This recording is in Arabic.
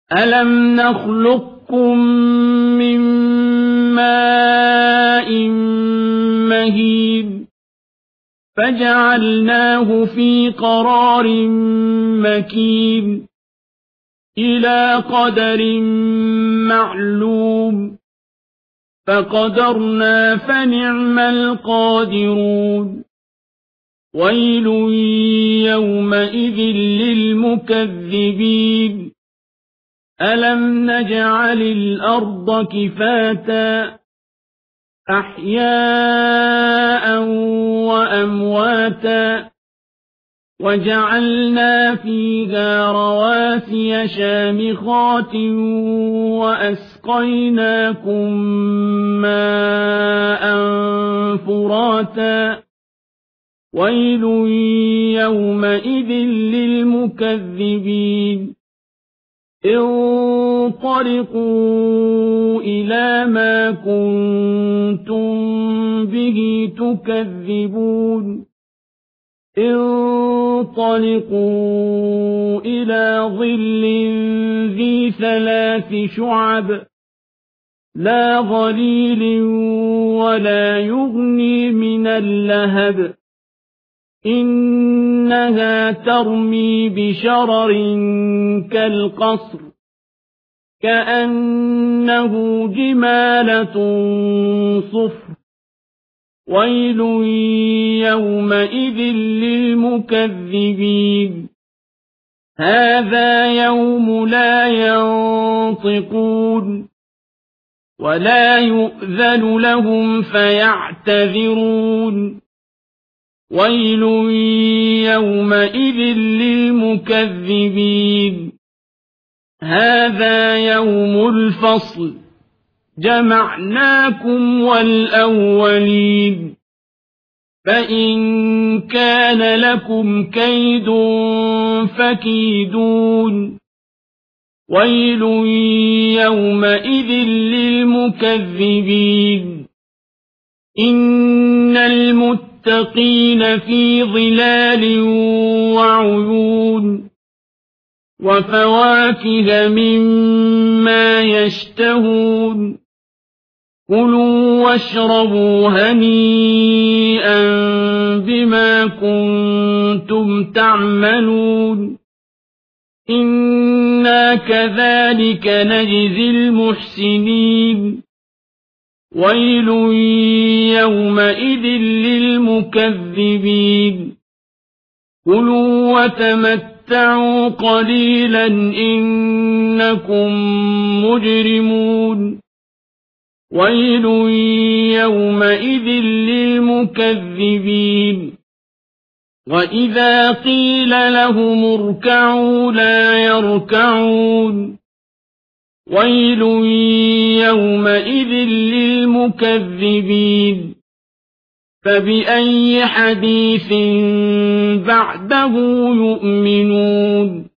أَلَمْ نَخْلُقكُّم مِّن مَّاءٍ مَّهِينٍ فَجَعَلْنَاهُ فِي قَرَارٍ مَّكِينٍ إِلَىٰ قَدَرٍ مَّعْلُومٍ فَقَدَرْنَا فَنِعْمَ الْقَادِرُونَ وَيْلٌ يَوْمَئِذٍ لِّلْمُكَذِّبِينَ أَلَمْ نَجْعَلِ الْأَرْضَ كِفَاتًا أَحْيَاءً وَأَمْوَاتًا وَجَعَلْنَا فِيهَا رَوَاسِيَ شَامِخَاتٍ وَأَسْقَيْنَاكُم مَّاءً فُرَاتًا وَيْلٌ يَوْمَئِذٍ لِّلْمُكَذِّبِينَ انطَلِقُوا إِلَىٰ مَا كُنتُم بِهِ تُكَذِّبُونَ انطَلِقُوا إِلَىٰ ظِلٍّ ذِي 3 شُعَبٍ لَّا ظَلِيلٍ وَلَا يُغْنِي مِنَ اللَّهَبِ إِنَّهَا تَرْمِي بِشَرَرٍ كَالْقَصْرِ كَأَنَّهُ جِمَالَتٌ صُفْرٌ وَيْلٌ يَوْمَئِذٍ لِّلْمُكَذِّبِينَ هَٰذَا يَوْمُ لَا يَنطِقُونَ وَلَا يُؤْذَنُ لَهُمْ فَيَعْتَذِرُونَ وَيْلٌ يَوْمَئِذٍ لِّلْمُكَذِّبِينَ هَٰذَا يَوْمُ الْفَصْلِ جَمَعْنَاكُمْ وَالْأَوَّلِينَ فَإِن كَانَ لَكُمْ كَيْدٌ فَكِيدُونِ وَيْلٌ يَوْمَئِذٍ لِّلْمُكَذِّبِينَ إِنَّ الْمُتَّقِينَ فِي ظِلَالٍ وَعُيُونٍ وَفَوَاكِهَ مِمَّا يَشْتَهُونَ كُلُوا وَاشْرَبُوا هَنِيئًا بِمَا كُنتُمْ تَعْمَلُونَ إِنَّا كَذَٰلِكَ نَجْزِي الْمُحْسِنِينَ وَيْلٌ يَوْمَئِذٍ لِّلْمُكَذِّبِينَ كُلُوا وَتَمَتَّعُوا قَلِيلًا إِنَّكُم مُّجْرِمُونَ وَيْلٌ يَوْمَئِذٍ لِّلْمُكَذِّبِينَ وَإِذَا قِيلَ لَهُمُ ارْكَعُوا لَا يَرْكَعُونَ وَيْلٌ يَوْمَئِذٍ لِّلْمُكَذِّبِينَ فَبِأَيِّ حَدِيثٍ بَعْدَهُ يُؤْمِنُونَ